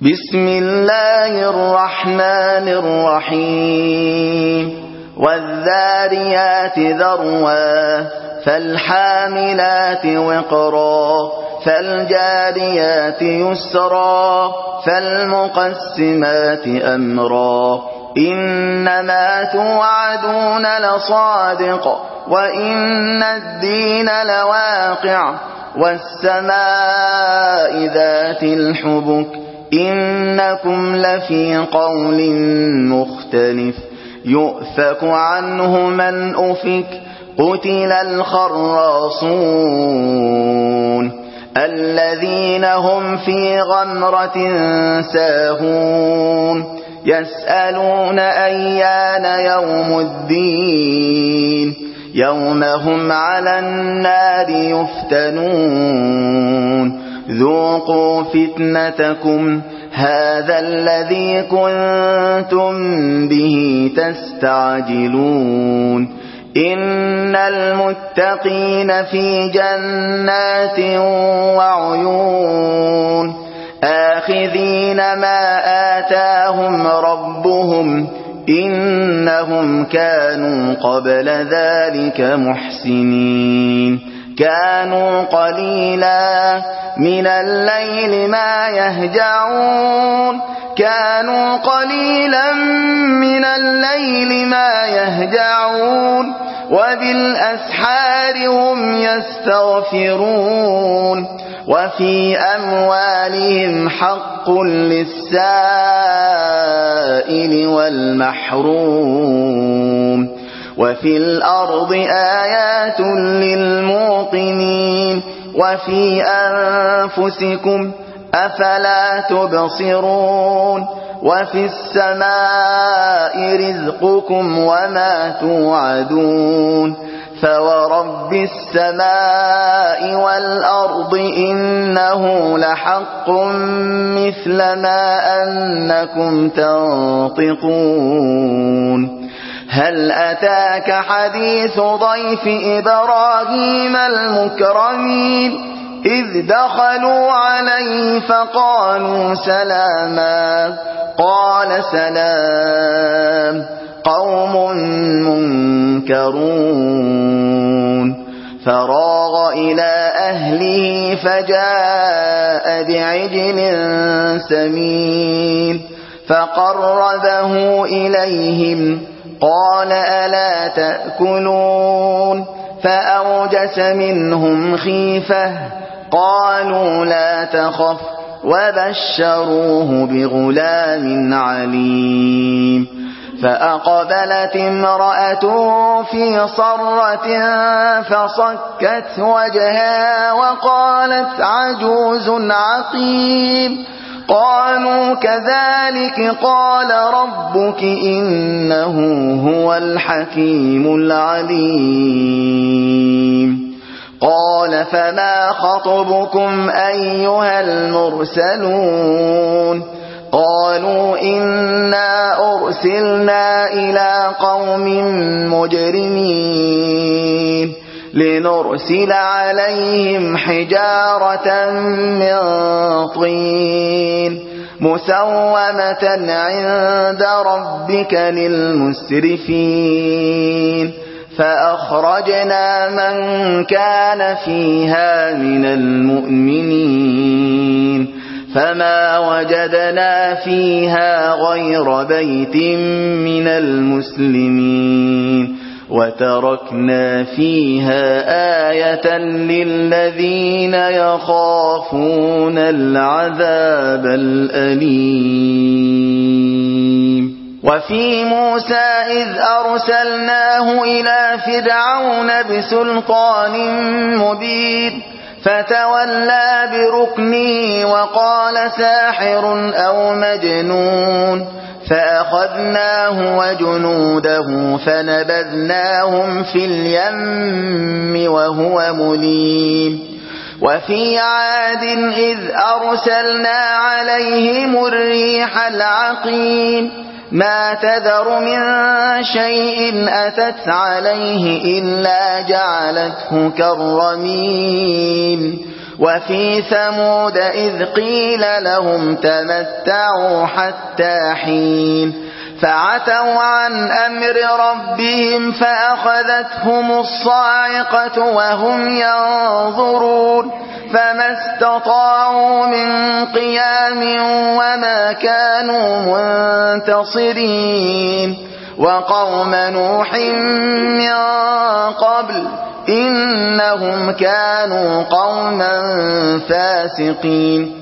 بسم الله الرحمن الرحيم والذاريات ذروا فالحاملات وقرا فالجاريات يسرا فالمقسمات أمرا إنما توعدون لصادق وإن الدين لواقع والسماء ذات الحبك إنكم لفي قول مختلف يؤفك عنه من أفك قتل الخراصون الذين هم في غمرة ساهون يسألون أيان يوم الدين يوم هم على النار يفتنون ذوقوا فتنتكم هذا الذي كنتم به تستعجلون إن المتقين في جنات وعيون آخذين ما آتاهم ربهم إنهم كانوا قبل ذلك محسنين كانوا قليلا من الليل ما يهجعون كانوا قليلا من الليل ما يهجعون وبالأسحار هم يستغفرون وفي أموالهم حق للسائل والمحروم وفي الأرض آيات للموقنين وفي أنفسكم أفلا تبصرون وفي السماء رزقكم وما توعدون فورب السماء والأرض إنه لحق مثل ما أنكم تنطقون هل أتاك حديث ضيف إبراهيم المكرمين إذ دخلوا عليه فقالوا سلاما قال سلام قوم منكرون فراغ إلى أهله فجاء بعجل سمين فقربه إليهم قال ألا تأكلون فأوجس منهم خيفة قالوا لا تخف وبشروه بغلام عليم فأقبلت امرأته في صرة فصكت وجهها وقالت عجوز عقيم قالوا كذلك قال ربك إنه هو الحكيم العليم قال فما خطبكم أيها المرسلون قالوا إنا أرسلنا إلى قوم مجرمين لنرسل عليهم حجارة من طين مسومة عند ربك للمسرفين فأخرجنا من كان فيها من المؤمنين فما وجدنا فيها غير بيت من المسلمين وتركنا فيها آية للذين يخافون العذاب الأليم وفي موسى إذ أرسلناه إلى فرعون بسلطان مبين فتولى بركنه وقال ساحر أو مجنون فأخذناه وجنوده فنبذناهم في اليم وهو مليم وفي عاد إذ أرسلنا عليهم الريح العقيم ما تذر من شيء أتت عليه إلا جعلته كالرميم وفي ثمود إذ قيل لهم تمتعوا حتى حين فعتوا عن أمر ربهم فأخذتهم الصاعقة وهم ينظرون فما استطاعوا من قيام وما كانوا منتصرين وقوم نوح من قبل إنهم كانوا قوما فاسقين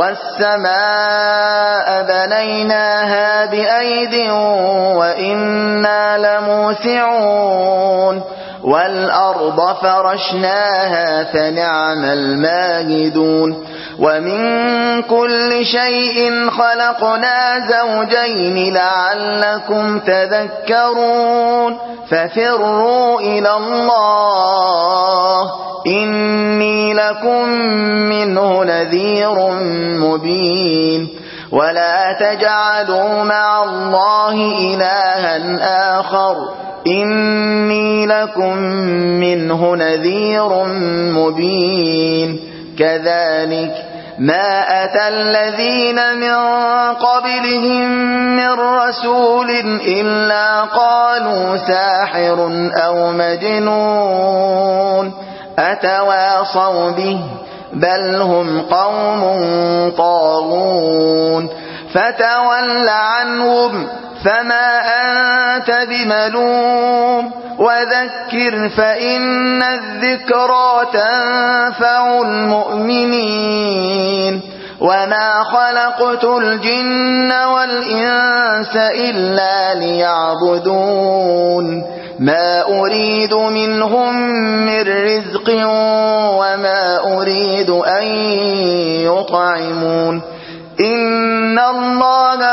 والسماء بنيناها بأيد وإنا لموسعون والأرض فرشناها فنعم الماهدون ومن كل شيء خلقنا زوجين لعلكم تذكرون ففروا إلى الله إني لكم منه نذير مبين ولا تجعلوا مع الله إلها آخر إني لكم منه نذير مبين كذلك ما أتى الذين من قبلهم من رسول إلا قالوا ساحر أو مجنون أتواصوا به بل هم قوم طاغون فتول عنهم فما أنت بملوم وذكر فإن الذكرى تنفع المؤمنين وما خلقت الجن والإنس إلا ليعبدون ما أريد منهم من رزق وما أريد أن يطعمون إن الله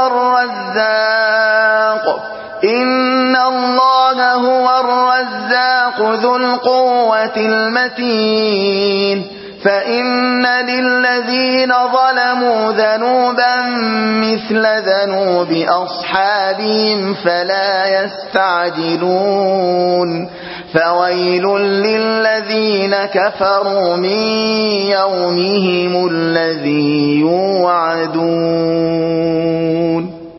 هو الرزاق ذو القوة المتين فإن للذين ظلموا ذنوبا مثل ذنوب أصحابهم فلا يستعجلون فويل للذين كفروا من يومهم الذي يوعدون